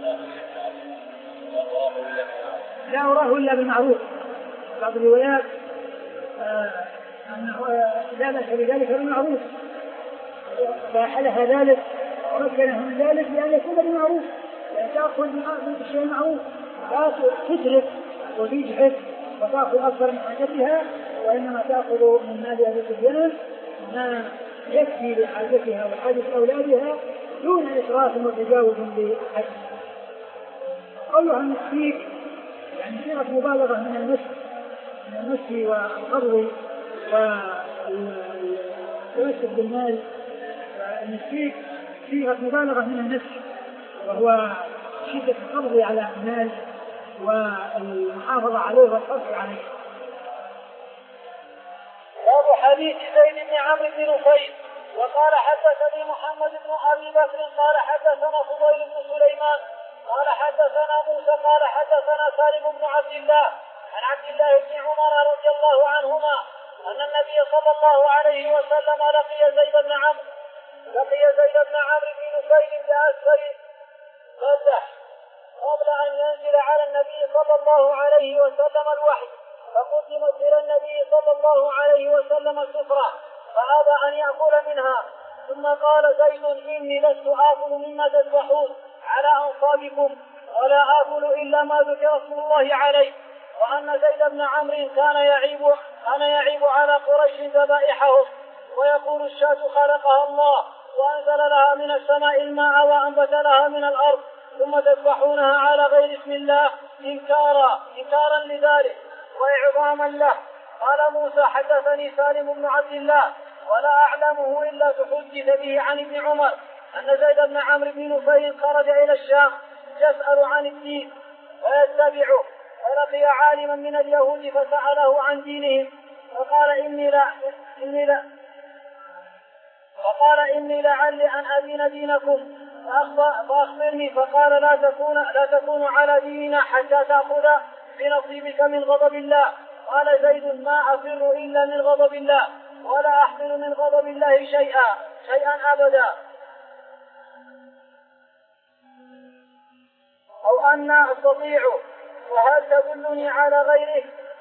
لا أراه إلا بالمعروف. بعض الروايات آه أنه لا بأس بذلك بالمعروف، فحلف ذلك ومكنه من ذلك لأن يكون بالمعروف، يعني تأخذ بالشيء المعروف، لا تترك وتجحف وتأخذ أكثر من حاجتها، وإنما تأخذ من مال أبي سفيان ما يكفي لحاجتها وحاجة أولادها دون إسراف وتجاوز بحد. قولها المسكيك يعني صيغة مبالغة من المسك من المسك والقبض والتمسك بالمال. المسكيك صيغة مبالغة من المسك، وهو شدة القبض على المال والمحافظة عليه والحرص عليه. باب حديث زيد بن عمرو بن نفيل. وقال حدثني محمد بن ابي بكر قال حدثنا فضيل بن سليمان قال حدثنا موسى قال حدثنا سالم بن عبد الله عن عبد الله بن عمر رضي الله عنهما ان النبي صلى الله عليه وسلم لقي زيد بن عمرو لقي زيد بن عمرو بن نفيل بأسفل مزح قبل ان ينزل على النبي صلى الله عليه وسلم الوحي، فقدمت الى النبي صلى الله عليه وسلم السفرة فأبى أن يأكل منها، ثم قال زيد إني لست آكل مما تذبحون على أنصابكم ولا آكل إلا ما ذكر اسم الله عليه، وأن زيد بن عمرو كان يعيب كان يعيب على قريش ذبائحهم ويقول الشاة خلقها الله وأنزل لها من السماء الماء وأنبت لها من الأرض ثم تذبحونها على غير اسم الله إنكارا إنكارا لذلك وإعظاما له. قال موسى حدثني سالم بن عبد الله ولا أعلمه إلا تحدث به عن ابن عمر أن زيد بن عمرو بن نفيل خرج إلى الشام يسأل عن الدين ويتبعه، فلقي عالما من اليهود فسأله عن دينهم فقال إني لا إني لا فقال إني لعلي أن أدين دينكم فأخبرني، فقال لا تكون لا تكون على ديننا حتى تأخذ بنصيبك من غضب الله. قال زيد ما أفر إلا من غضب الله ولا أحمل من غضب الله شيئا شيئا أبدا. أو أن أستطيع وهل تدلني على غيره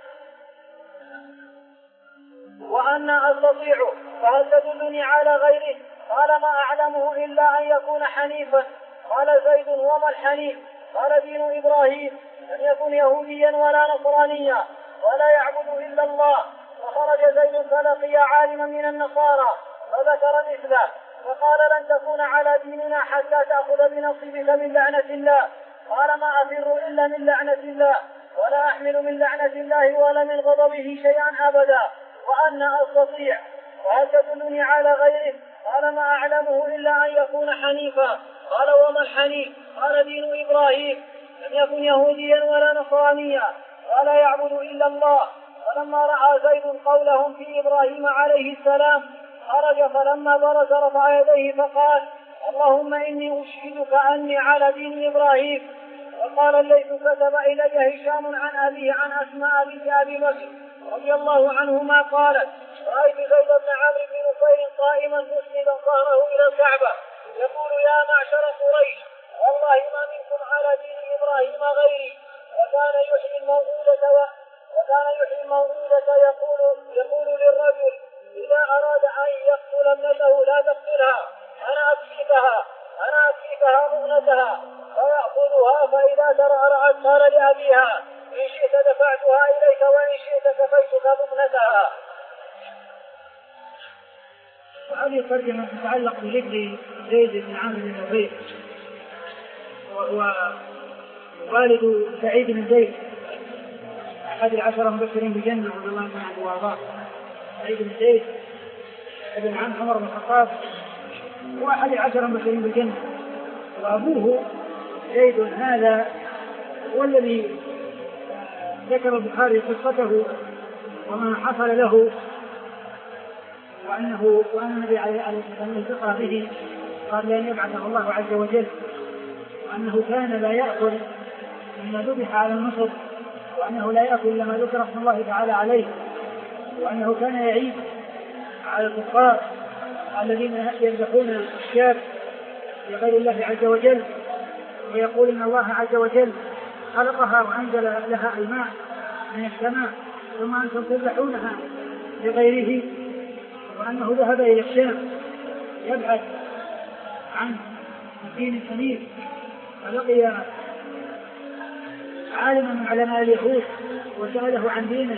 وأن أستطيع فهل تدلني على غيره؟ قال ما أعلمه إلا أن يكون حنيفا. قال زيد وما الحنيف؟ قال دين إبراهيم لم يكن يهوديا ولا نصرانيا ولا يعبد إلا الله. فخرج زيد فلقي عالما من النصارى فذكر مثله فقال لن تكون على ديننا حتى تأخذ بنصيبك من لعنة الله. قال ما أفر إلا من لعنة الله ولا أحمل من لعنة الله ولا من غضبه شيئا أبدا. وأن أستطيع وهل تدلني على غيره؟ قال ما أعلمه إلا أن يكون حنيفا. قال وما الحنيف؟ قال دين إبراهيم لم يكن يهوديا ولا نصرانيا ولا يعبد إلا الله. فلما رأى زيد قولهم في إبراهيم عليه السلام خرج فلما برز رفع يديه فقال اللهم إني أشهدك أني على دين إبراهيم. وقال الليث كتب إلي هشام عن أبيه عن أسماء بنت أبي بكر رضي الله عنهما قالت رأيت زيد بن عمرو بن نفيل قائما مسندا ظهره إلى الكعبة يقول يا معشر قريش والله ما منكم على دين إبراهيم غيري. وكان يحيي الموءودة وكان يحيي الموءودة يقول يقول للرجل إذا أراد أن يقتل ابنته لا تقتلها أنا أكفيكها أنا أكفيكها مؤنتها فيأخذها فإذا ترأرأت قال لأبيها إن شئت دفعتها إليك وإن شئت كفيتك مؤنتها. وهذه الترجمة تتعلق بذكر زيد بن عمرو بن نفيل وهو والد سعيد بن زيد أحد العشرة المبشرين بالجنة رضي الله عنه وأرضاه. سعيد بن زيد ابن عم عمر بن الخطاب هو أحد العشرة المبشرين بالجنة، وأبوه زيد هذا هو الذي ذكر البخاري قصته وما حصل له وأنه وأن النبي عليه الصلاة والسلام التقى به قبل أن يبعثه الله عز وجل، وأنه كان لا يأكل مما ذبح على النصب، وأنه لا يأكل إلا ما ذكر اسم الله تعالى عليه، وأنه كان يعيب على الكفار الذين يذبحون الشاة لغير الله عز وجل، ويقول إن الله عز وجل خلقها وأنزل لها الماء من السماء ثم أنتم تذبحونها لغيره، وأنه ذهب إلى الشام يبحث عن الدين الحنيف فلقي عالما من علماء اليهود وسأله عن دينه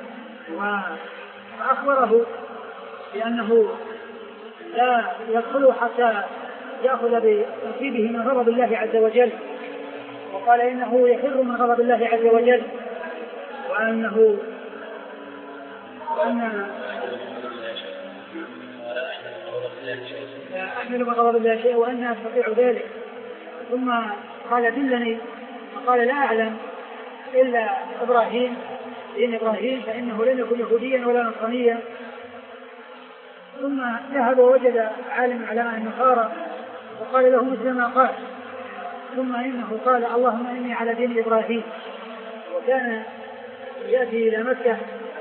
وأخبره بأنه لا يدخل حتى يأخذ بنصيبه من غضب الله عز وجل، وقال إنه يفر من غضب الله عز وجل، وأنه وأن لا أحمل من غضب الله شيء وأنا أستطيع ذلك. ثم قال دلني، فقال لا أعلم إلا إبراهيم، دين إبراهيم فإنه لم يكن يهوديا ولا نصرانيا. ثم ذهب ووجد عالم علماء النصارى وقال له مثل ما قال، ثم إنه قال اللهم إني على دين إبراهيم، وكان يأتي إلى مكة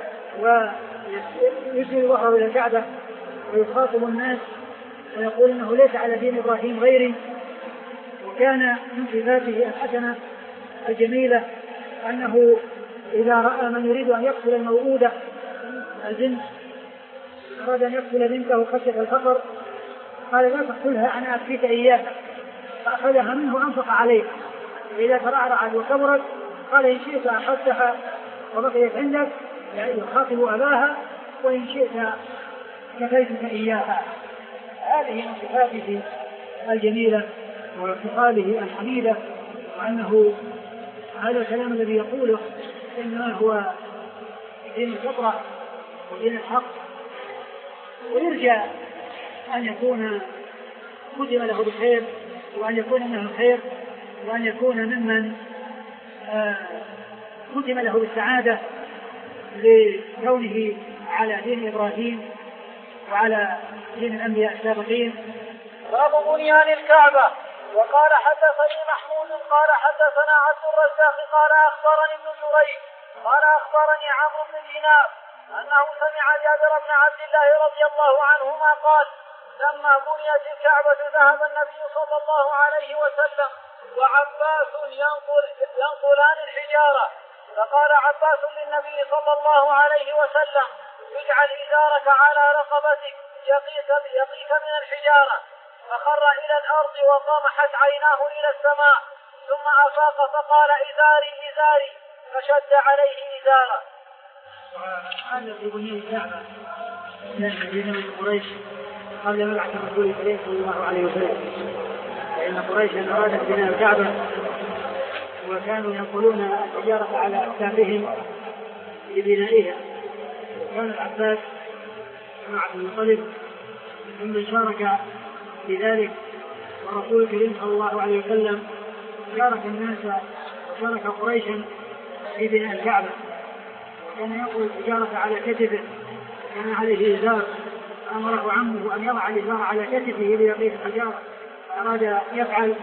ويسير ظهره إلى الكعبة ويخاطب الناس ويقول إنه ليس على دين إبراهيم غيري. وكان من صفاته الحسنة الجميلة أنه إذا رأى من يريد أن يقتل الموؤودة البنت، أراد أن يقتل بنته خشية الفقر، قال لا تقتلها أنا أكفيك إياها، فأخذها منه وأنفق عليها، وإذا ترعرعت وكبرت قال إن شئت أخذتها وبقيت عندك، يعني يخاطب أباها، وإن شئت كفيتك إياها. هذه من صفاته الجميلة وخصاله الحميدة، وأنه هذا الكلام الذي يقوله إنما هو دين الفطرة ودين الحق، ويرجى أن يكون ختم له بالخير، وأن يكون منه الخير، وأن يكون ممن ختم له بالسعادة لكونه على دين إبراهيم وعلى دين الأنبياء السابقين. باب بنيان الكعبة. وقال حدثني محمود قال حدثنا عبد الرزاق قال أخبرني ابن جريج قال أخبرني عمرو بن دينار أنه سمع جابر بن عبد الله رضي الله عنهما قال لما بنيت الكعبة ذهب النبي صلى الله عليه وسلم وعباس ينقل ينقلان الحجارة، فقال عباس للنبي صلى الله عليه وسلم اجعل إزارك على رقبتك يقيك, يقيك من الحجارة، فخر إلى الأرض وطمحت عيناه إلى السماء، ثم أفاق فقال إزاري إزاري، فشد عليه إزاره. هذا في بنيان الكعبة من من قريش قبل مبعث الرسول الكريم صلى الله عليه وسلم، فإن قريشا أرادت بناء الكعبة وكانوا ينقلون الحجارة على أكتافهم لبنائها. كان العباس بن عبد المطلب ممن شارك في ذلك، والرسول الكريم صلى الله عليه وسلم شارك الناس وشارك قريشا في بناء الكعبة، وكان ينقل الحجارة على كتفه، كان عليه إزار، أمره عمه أن يضع الإزار على كتفه ليقيه الحجارة، فأراد يفعل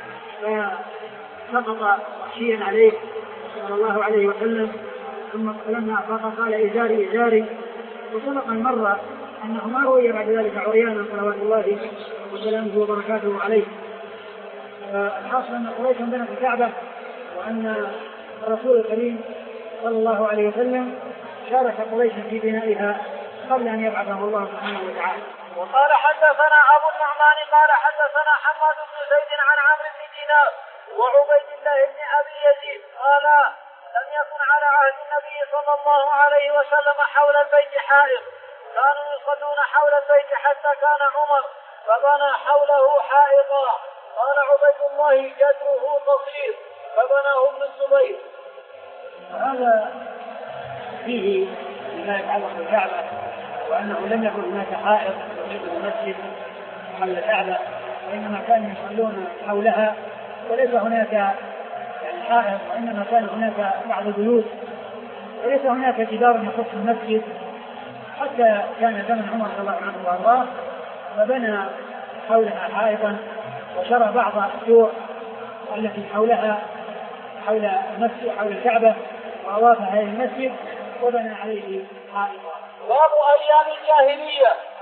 فسقط وحشيا عليه صلى الله عليه وسلم، ثم لما أفاق قال إزاري إزاري. وسبق المرة أنه ما روي بعد ذلك عريانا صلوات الله وسلامه وبركاته عليه. الحاصل أن قريشا بنت الكعبة، وأن الرسول الكريم صلى الله عليه وسلم شارك قريشا في بنائها قبل أن يبعثه الله سبحانه وتعالى. وقال حدثنا أبو النعمان قال حدثنا حماد بن زيد عن عمرو بن دينار وعبيد الله بن أبي يزيد قال لم يكن على عهد النبي صلى الله عليه وسلم حول البيت حائط، كانوا يصلون حول البيت حتى كان عمر فبنى حوله حائطا. قال عبيد الله جدره قصير فبناه ابن الزبير. هذا فيه ما يتعلق بالكعبة، وأنه لم يكن هناك حائط في المسجد حول الكعبة، وإنما كانوا يصلون حولها، وليس هناك يعني حائط، وإنما كان هناك بعض البيوت، وليس هناك جدار يخص المسجد، حتى كان زمن عمر رضي الله عنه وارضاه فبنى حولها حائطا، وشرى بعض السور التي حولها حول المسجد حول الكعبة وأوافها إلى المسجد وبنى عليه حائطا. باب أيام الجاهلية.